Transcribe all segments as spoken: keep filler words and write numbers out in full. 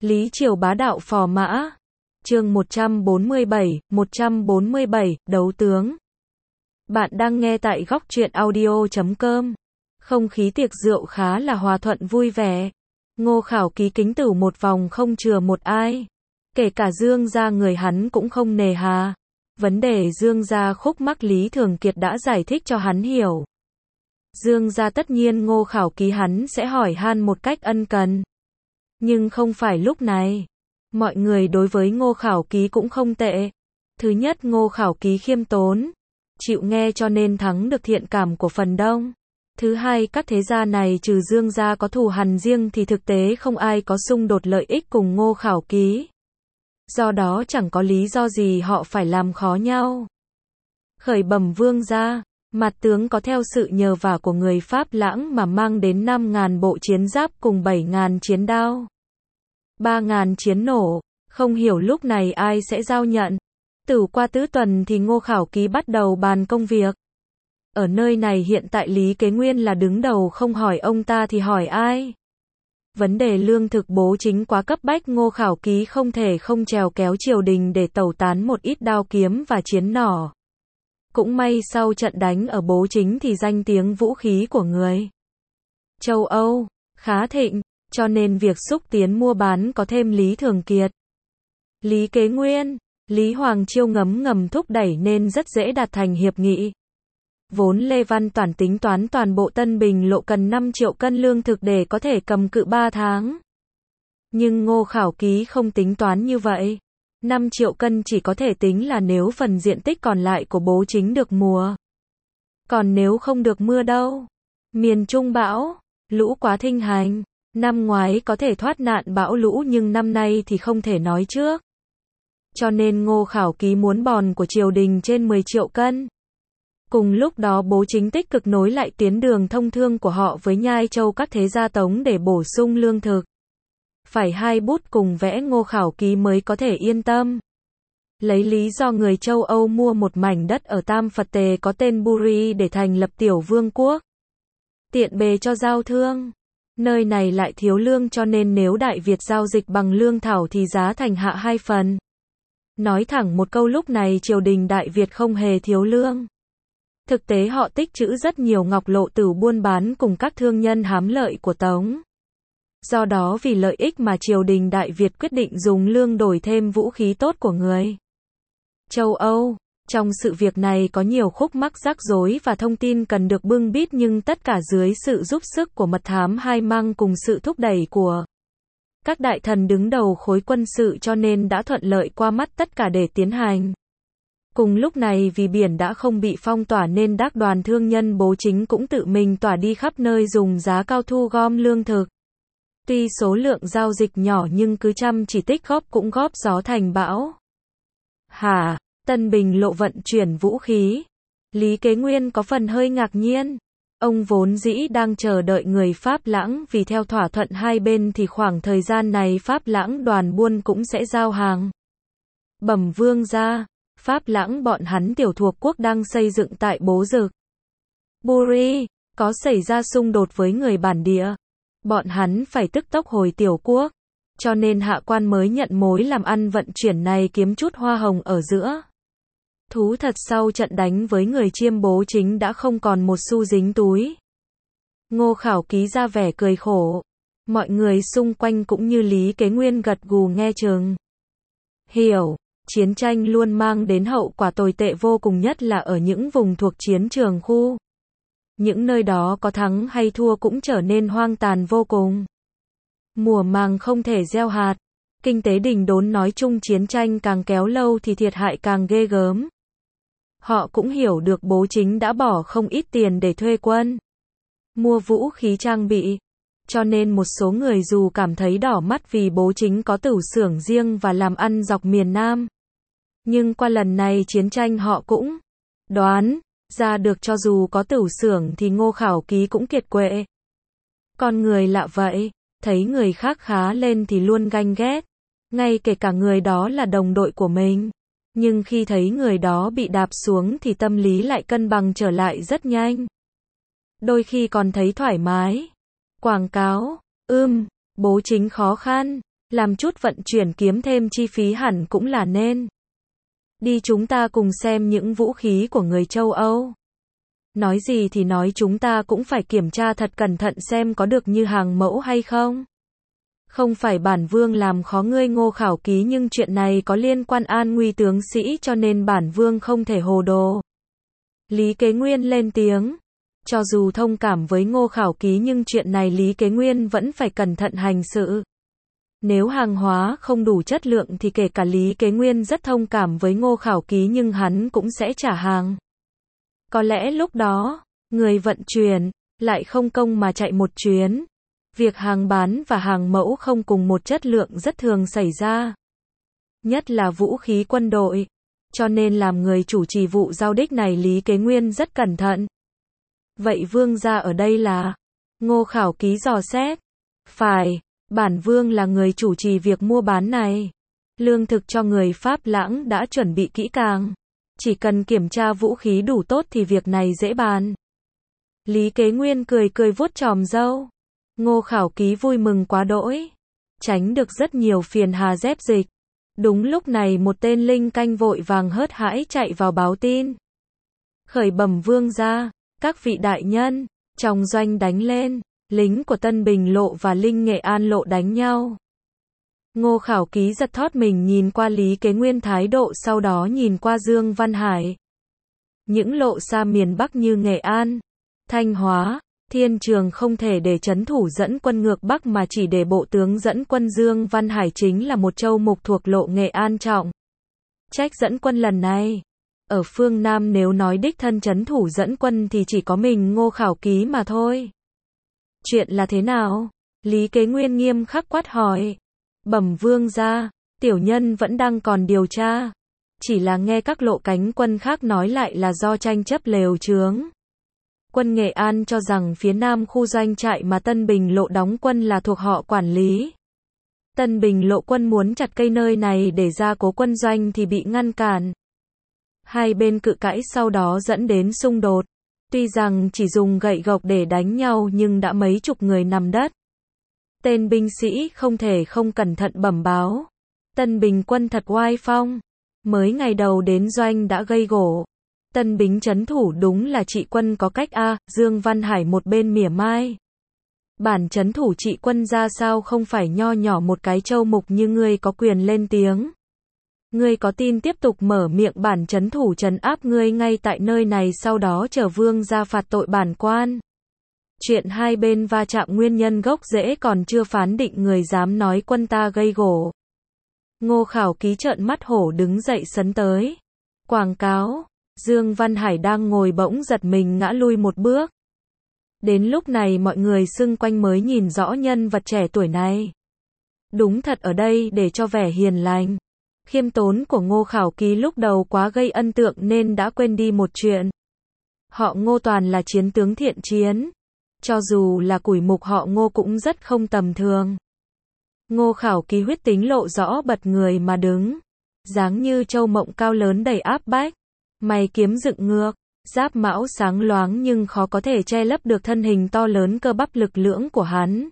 Lý Triều bá đạo phò mã. Chương một trăm bốn mươi bảy, một trăm bốn mươi bảy, đấu tướng. Bạn đang nghe tại góc truyện audio chấm com. Không khí tiệc rượu khá là hòa thuận vui vẻ. Ngô Khảo Ký kính tửu một vòng không chừa một ai. Kể cả Dương gia người hắn cũng không nề hà. Vấn đề Dương gia khúc mắc Lý Thường Kiệt đã giải thích cho hắn hiểu. Dương gia tất nhiên Ngô Khảo Ký hắn sẽ hỏi han một cách ân cần. Nhưng không phải lúc này. Mọi người đối với Ngô Khảo Ký cũng không tệ. Thứ nhất, Ngô Khảo Ký khiêm tốn, chịu nghe cho nên thắng được thiện cảm của phần đông. Thứ hai, các thế gia này trừ Dương gia có thù hằn riêng thì thực tế không ai có xung đột lợi ích cùng Ngô Khảo Ký. Do đó chẳng có lý do gì họ phải làm khó nhau. Khởi bẩm vương gia, mặt tướng có theo sự nhờ vả của người Pháp Lãng mà mang đến năm ngàn bộ chiến giáp cùng bảy ngàn chiến đao, ba ngàn chiến nổ, không hiểu lúc này ai sẽ giao nhận. Tử qua tứ tuần thì Ngô Khảo Ký bắt đầu bàn công việc. Ở nơi này hiện tại Lý Kế Nguyên là đứng đầu, không hỏi ông ta thì hỏi ai? Vấn đề lương thực bố chính quá cấp bách, Ngô Khảo Ký không thể không trèo kéo triều đình để tẩu tán một ít đao kiếm và chiến nỏ. Cũng may sau trận đánh ở bố chính thì danh tiếng vũ khí của người châu Âu khá thịnh, cho nên việc xúc tiến mua bán có thêm Lý Thường Kiệt, Lý Kế Nguyên, Lý Hoàng Chiêu ngấm ngầm thúc đẩy nên rất dễ đạt thành hiệp nghị. Vốn Lê Văn Toản tính toán toàn bộ Tân Bình lộ cần năm triệu cân lương thực để có thể cầm cự ba tháng. Nhưng Ngô Khảo Ký không tính toán như vậy. năm triệu cân chỉ có thể tính là nếu phần diện tích còn lại của bố chính được mùa. Còn nếu không được mưa đâu? Miền Trung bão, lũ quá thinh hành. Năm ngoái có thể thoát nạn bão lũ nhưng năm nay thì không thể nói trước. Cho nên Ngô Khảo Ký muốn bòn của triều đình trên mười triệu cân. Cùng lúc đó bố chính tích cực nối lại tuyến đường thông thương của họ với Nhai Châu các thế gia Tống để bổ sung lương thực. Phải hai bút cùng vẽ Ngô Khảo Ký mới có thể yên tâm. Lấy lý do người châu Âu mua một mảnh đất ở Tam Phật Tề có tên Buri để thành lập tiểu vương quốc. Tiện bề cho giao thương. Nơi này lại thiếu lương cho nên nếu Đại Việt giao dịch bằng lương thảo thì giá thành hạ hai phần. Nói thẳng một câu, lúc này triều đình Đại Việt không hề thiếu lương. Thực tế họ tích trữ rất nhiều ngọc lộ tử buôn bán cùng các thương nhân hám lợi của Tống. Do đó vì lợi ích mà triều đình Đại Việt quyết định dùng lương đổi thêm vũ khí tốt của người châu Âu. Trong sự việc này có nhiều khúc mắc rắc rối và thông tin cần được bưng bít, nhưng tất cả dưới sự giúp sức của mật thám hai măng cùng sự thúc đẩy của các đại thần đứng đầu khối quân sự cho nên đã thuận lợi qua mắt tất cả để tiến hành. Cùng lúc này vì biển đã không bị phong tỏa nên các đoàn thương nhân bố chính cũng tự mình tỏa đi khắp nơi dùng giá cao thu gom lương thực. Tuy số lượng giao dịch nhỏ nhưng cứ chăm chỉ tích góp cũng góp gió thành bão. Hả? Tân Bình lộ vận chuyển vũ khí. Lý Kế Nguyên có phần hơi ngạc nhiên. Ông vốn dĩ đang chờ đợi người Pháp Lãng vì theo thỏa thuận hai bên thì khoảng thời gian này Pháp Lãng đoàn buôn cũng sẽ giao hàng. Bẩm vương gia, Pháp Lãng bọn hắn tiểu thuộc quốc đang xây dựng tại Bố Dực Buri, có xảy ra xung đột với người bản địa. Bọn hắn phải tức tốc hồi tiểu quốc. Cho nên hạ quan mới nhận mối làm ăn vận chuyển này kiếm chút hoa hồng ở giữa. Thú thật sau trận đánh với người Chiêm bố chính đã không còn một xu dính túi. Ngô Khảo Ký ra vẻ cười khổ. Mọi người xung quanh cũng như Lý Kế Nguyên gật gù nghe chừng. Hiểu, chiến tranh luôn mang đến hậu quả tồi tệ vô cùng, nhất là ở những vùng thuộc chiến trường khu. Những nơi đó có thắng hay thua cũng trở nên hoang tàn vô cùng. Mùa màng không thể gieo hạt. Kinh tế đình đốn, nói chung chiến tranh càng kéo lâu thì thiệt hại càng ghê gớm. Họ cũng hiểu được bố chính đã bỏ không ít tiền để thuê quân, mua vũ khí trang bị. Cho nên một số người dù cảm thấy đỏ mắt vì bố chính có tửu xưởng riêng và làm ăn dọc miền Nam. Nhưng qua lần này chiến tranh họ cũng đoán ra được cho dù có tửu xưởng thì Ngô Khảo Ký cũng kiệt quệ. Con người lạ vậy, thấy người khác khá lên thì luôn ganh ghét. Ngay kể cả người đó là đồng đội của mình. Nhưng khi thấy người đó bị đạp xuống thì tâm lý lại cân bằng trở lại rất nhanh. Đôi khi còn thấy thoải mái. Quảng cáo, ưm, bố chính khó khăn, làm chút vận chuyển kiếm thêm chi phí hẳn cũng là nên. Đi chúng ta cùng xem những vũ khí của người châu Âu. Nói gì thì nói chúng ta cũng phải kiểm tra thật cẩn thận xem có được như hàng mẫu hay không. Không phải bản vương làm khó ngươi Ngô Khảo Ký, nhưng chuyện này có liên quan an nguy tướng sĩ cho nên bản vương không thể hồ đồ. Lý Kế Nguyên lên tiếng. Cho dù thông cảm với Ngô Khảo Ký nhưng chuyện này Lý Kế Nguyên vẫn phải cẩn thận hành sự. Nếu hàng hóa không đủ chất lượng thì kể cả Lý Kế Nguyên rất thông cảm với Ngô Khảo Ký nhưng hắn cũng sẽ trả hàng. Có lẽ lúc đó, người vận chuyển, lại không công mà chạy một chuyến. Việc hàng bán và hàng mẫu không cùng một chất lượng rất thường xảy ra. Nhất là vũ khí quân đội. Cho nên làm người chủ trì vụ giao đích này Lý Kế Nguyên rất cẩn thận. Vậy vương gia ở đây là? Ngô Khảo Ký dò xét. Phải, bản vương là người chủ trì việc mua bán này. Lương thực cho người Pháp Lãng đã chuẩn bị kỹ càng. Chỉ cần kiểm tra vũ khí đủ tốt thì việc này dễ bàn. Lý Kế Nguyên cười cười vuốt chòm râu. Ngô Khảo Ký vui mừng quá đỗi. Tránh được rất nhiều phiền hà dép dịch. Đúng lúc này một tên linh canh vội vàng hớt hãi chạy vào báo tin. Khởi bẩm vương gia, các vị đại nhân, trong doanh đánh lên, lính của Tân Bình Lộ và Linh Nghệ An Lộ đánh nhau. Ngô Khảo Ký giật thót mình nhìn qua Lý Kế Nguyên thái độ, sau đó nhìn qua Dương Văn Hải. Những lộ xa miền Bắc như Nghệ An, Thanh Hóa, Thiên Trường không thể để trấn thủ dẫn quân ngược Bắc mà chỉ để bộ tướng dẫn quân. Dương Văn Hải chính là một châu mục thuộc lộ Nghệ An trọng trách dẫn quân lần này. Ở phương Nam nếu nói đích thân trấn thủ dẫn quân thì chỉ có mình Ngô Khảo Ký mà thôi. Chuyện là thế nào? Lý Kế Nguyên nghiêm khắc quát hỏi. Bẩm vương gia, tiểu nhân vẫn đang còn điều tra. Chỉ là nghe các lộ cánh quân khác nói lại là do tranh chấp lều chướng. Quân Nghệ An cho rằng phía nam khu doanh trại mà Tân Bình Lộ đóng quân là thuộc họ quản lý. Tân Bình Lộ quân muốn chặt cây nơi này để ra cố quân doanh thì bị ngăn cản. Hai bên cự cãi sau đó dẫn đến xung đột. Tuy rằng chỉ dùng gậy gộc để đánh nhau nhưng đã mấy chục người nằm đất. Tên binh sĩ không thể không cẩn thận bẩm báo. Tân Bình quân thật oai phong. Mới ngày đầu đến doanh đã gây gổ. Tân Bính trấn thủ đúng là trị quân có cách a. Dương Văn Hải một bên mỉa mai. Bản trấn thủ trị quân ra sao không phải nho nhỏ một cái châu mục như ngươi có quyền lên tiếng. Ngươi có tin tiếp tục mở miệng bản trấn thủ trấn áp ngươi ngay tại nơi này sau đó chờ vương ra phạt tội bản quan. Chuyện hai bên va chạm nguyên nhân gốc rễ còn chưa phán định, người dám nói quân ta gây gổ. Ngô Khảo Ký trợn mắt hổ đứng dậy sấn tới. Quảng cáo. Dương Văn Hải đang ngồi bỗng giật mình ngã lui một bước. Đến lúc này mọi người xung quanh mới nhìn rõ nhân vật trẻ tuổi này. Đúng thật ở đây để cho vẻ hiền lành, khiêm tốn của Ngô Khảo Ký lúc đầu quá gây ấn tượng nên đã quên đi một chuyện. Họ Ngô toàn là chiến tướng thiện chiến. Cho dù là củi mục họ Ngô cũng rất không tầm thường. Ngô Khảo Ký huyết tính lộ rõ bật người mà đứng. Dáng như châu mộng cao lớn đầy áp bách. Mày kiếm dựng ngược, giáp mão sáng loáng nhưng khó có thể che lấp được thân hình to lớn cơ bắp lực lưỡng của hắn.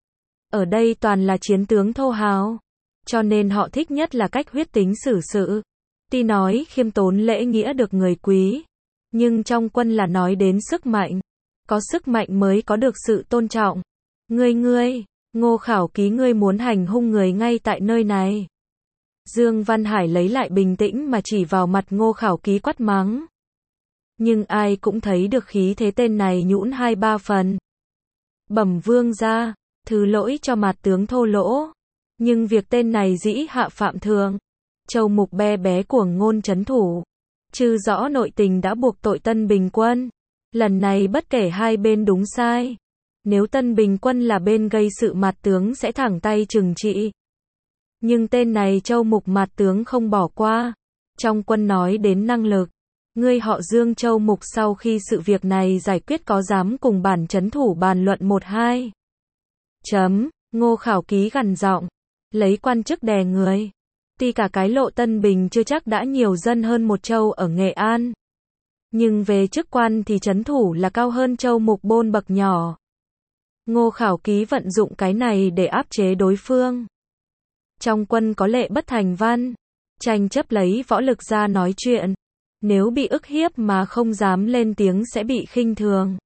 Ở đây toàn là chiến tướng thô hào. Cho nên họ thích nhất là cách huyết tính xử sự. Tuy nói khiêm tốn lễ nghĩa được người quý. Nhưng trong quân là nói đến sức mạnh. Có sức mạnh mới có được sự tôn trọng. Ngươi ngươi, Ngô Khảo Ký ngươi muốn hành hung người ngay tại nơi này. Dương Văn Hải lấy lại bình tĩnh mà chỉ vào mặt Ngô Khảo Ký quát mắng. Nhưng ai cũng thấy được khí thế tên này nhũn hai ba phần. Bẩm vương gia, thứ lỗi cho mặt tướng thô lỗ. Nhưng việc tên này dĩ hạ phạm thường. Châu mục be bé cuồng ngôn trấn thủ. Chứ rõ nội tình đã buộc tội Tân Bình quân. Lần này bất kể hai bên đúng sai. Nếu Tân Bình quân là bên gây sự mặt tướng sẽ thẳng tay trừng trị. Nhưng tên này châu mục mặt tướng không bỏ qua. Trong quân nói đến năng lực. Ngươi họ Dương châu mục sau khi sự việc này giải quyết có dám cùng bản trấn thủ bàn luận một hai. Chấm, Ngô Khảo Ký gằn giọng. Lấy quan chức đè người. Tuy cả cái lộ Tân Bình chưa chắc đã nhiều dân hơn một châu ở Nghệ An. Nhưng về chức quan thì trấn thủ là cao hơn châu mục bôn bậc nhỏ. Ngô Khảo Ký vận dụng cái này để áp chế đối phương. Trong quân có lệ bất thành văn, tranh chấp lấy võ lực ra nói chuyện. Nếu bị ức hiếp mà không dám lên tiếng sẽ bị khinh thường.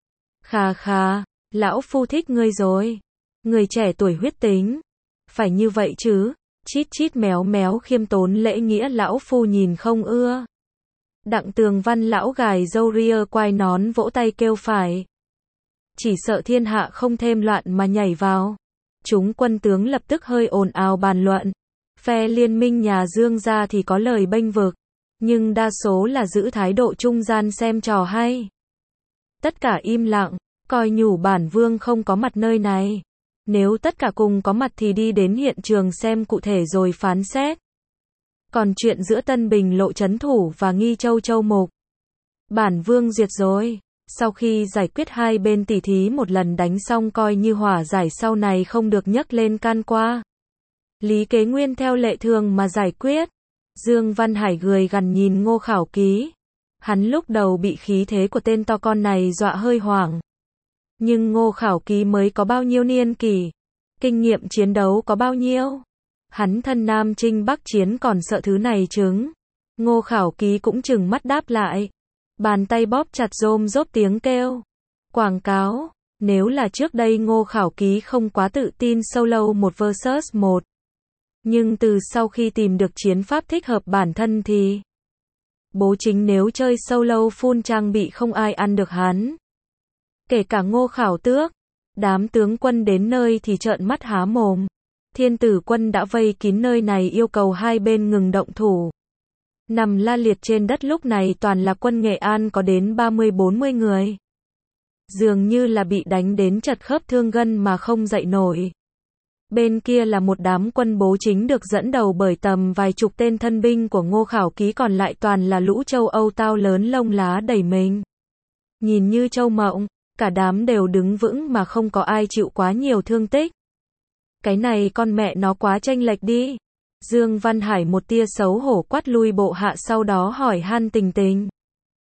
Khà khà, lão phu thích ngươi rồi. Người trẻ tuổi huyết tính. Phải như vậy chứ, chít chít méo méo khiêm tốn lễ nghĩa lão phu nhìn không ưa. Đặng Tường Văn lão gài râu ria quai nón vỗ tay kêu phải. Chỉ sợ thiên hạ không thêm loạn mà nhảy vào. Chúng quân tướng lập tức hơi ồn ào bàn luận. Phe liên minh nhà Dương gia thì có lời bênh vực, nhưng đa số là giữ thái độ trung gian xem trò hay. Tất cả im lặng, coi nhủ bản vương không có mặt nơi này. Nếu tất cả cùng có mặt thì đi đến hiện trường xem cụ thể rồi phán xét. Còn chuyện giữa Tân Bình Lộ trấn thủ và Nghi Châu Châu Mục, bản vương duyệt rồi. Sau khi giải quyết hai bên tỉ thí một lần đánh xong coi như hòa giải, sau này không được nhắc lên can qua. Lý Kế Nguyên theo lệ thường mà giải quyết. Dương Văn Hải gười gằn nhìn Ngô Khảo Ký. Hắn lúc đầu bị khí thế của tên to con này dọa hơi hoảng. Nhưng Ngô Khảo Ký mới có bao nhiêu niên kỷ, kinh nghiệm chiến đấu có bao nhiêu. Hắn thân Nam Chinh Bắc chiến còn sợ thứ này chứng. Ngô Khảo Ký cũng chừng mắt đáp lại. Bàn tay bóp chặt rôm rốp tiếng kêu. Quảng cáo. Nếu là trước đây Ngô Khảo Ký không quá tự tin solo một versus một. Nhưng từ sau khi tìm được chiến pháp thích hợp bản thân thì Bố Chính nếu chơi solo full trang bị không ai ăn được hắn. Kể cả Ngô Khảo Tước. Đám tướng quân đến nơi thì trợn mắt há mồm. Thiên tử quân đã vây kín nơi này yêu cầu hai bên ngừng động thủ. Nằm la liệt trên đất lúc này toàn là quân Nghệ An có đến ba mươi bốn mươi người. Dường như là bị đánh đến chật khớp thương gân mà không dậy nổi. Bên kia là một đám quân Bố Chính được dẫn đầu bởi tầm vài chục tên thân binh của Ngô Khảo Ký, còn lại toàn là lũ châu Âu tao lớn lông lá đầy mình. Nhìn như châu mộng, cả đám đều đứng vững mà không có ai chịu quá nhiều thương tích. Cái này con mẹ nó quá chênh lệch đi. Dương Văn Hải một tia xấu hổ quát lui bộ hạ, sau đó hỏi han tình tình.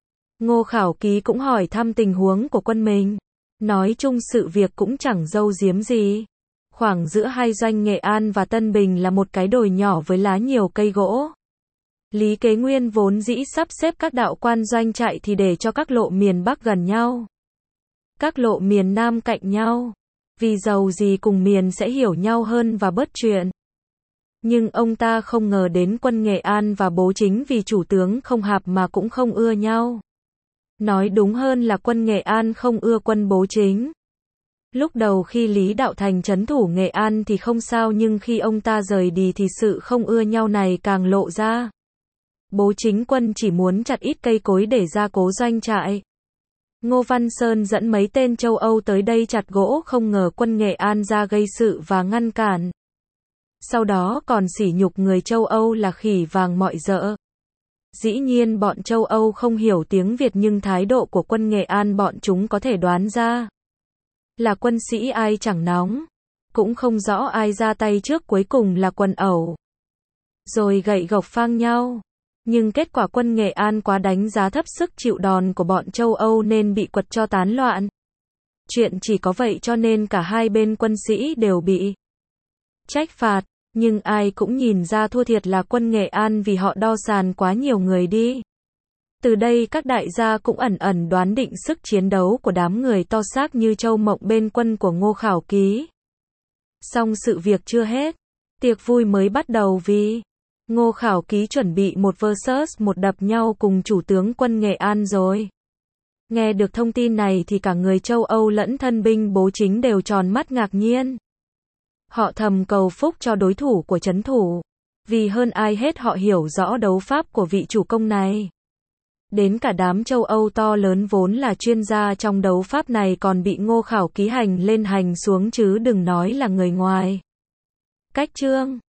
Ngô Khảo Ký cũng hỏi thăm tình huống của quân mình. Nói chung sự việc cũng chẳng giấu giếm gì. Khoảng giữa hai doanh Nghệ An và Tân Bình là một cái đồi nhỏ với lá nhiều cây gỗ. Lý Kế Nguyên vốn dĩ sắp xếp các đạo quan doanh trại thì để cho các lộ miền Bắc gần nhau, các lộ miền Nam cạnh nhau. Vì giàu gì cùng miền sẽ hiểu nhau hơn và bớt chuyện. Nhưng ông ta không ngờ đến quân Nghệ An và Bố Chính vì chủ tướng không hợp mà cũng không ưa nhau. Nói đúng hơn là quân Nghệ An không ưa quân Bố Chính. Lúc đầu khi Lý Đạo Thành trấn thủ Nghệ An thì không sao, nhưng khi ông ta rời đi thì sự không ưa nhau này càng lộ ra. Bố Chính quân chỉ muốn chặt ít cây cối để ra cố doanh trại. Ngô Văn Sơn dẫn mấy tên châu Âu tới đây chặt gỗ, không ngờ quân Nghệ An ra gây sự và ngăn cản. Sau đó còn sỉ nhục người châu Âu là khỉ vàng mọi dợ. Dĩ nhiên bọn châu Âu không hiểu tiếng Việt, nhưng thái độ của quân Nghệ An bọn chúng có thể đoán ra. Là quân sĩ ai chẳng nóng. Cũng không rõ ai ra tay trước, cuối cùng là quần ẩu. Rồi gậy gộc phang nhau. Nhưng kết quả quân Nghệ An quá đánh giá thấp sức chịu đòn của bọn châu Âu nên bị quật cho tán loạn. Chuyện chỉ có vậy cho nên cả hai bên quân sĩ đều bị trách phạt. Nhưng ai cũng nhìn ra thua thiệt là quân Nghệ An vì họ đo sàn quá nhiều người đi. Từ đây các đại gia cũng ẩn ẩn đoán định sức chiến đấu của đám người to xác như châu mộng bên quân của Ngô Khảo Ký. Song sự việc chưa hết. Tiệc vui mới bắt đầu vì Ngô Khảo Ký chuẩn bị một versus một đập nhau cùng chủ tướng quân Nghệ An rồi. Nghe được thông tin này thì cả người châu Âu lẫn thân binh Bố Chính đều tròn mắt ngạc nhiên. Họ thầm cầu phúc cho đối thủ của trấn thủ. Vì hơn ai hết họ hiểu rõ đấu pháp của vị chủ công này. Đến cả đám châu Âu to lớn vốn là chuyên gia trong đấu pháp này còn bị Ngô Khảo Ký hành lên hành xuống chứ đừng nói là người ngoài. Cách chương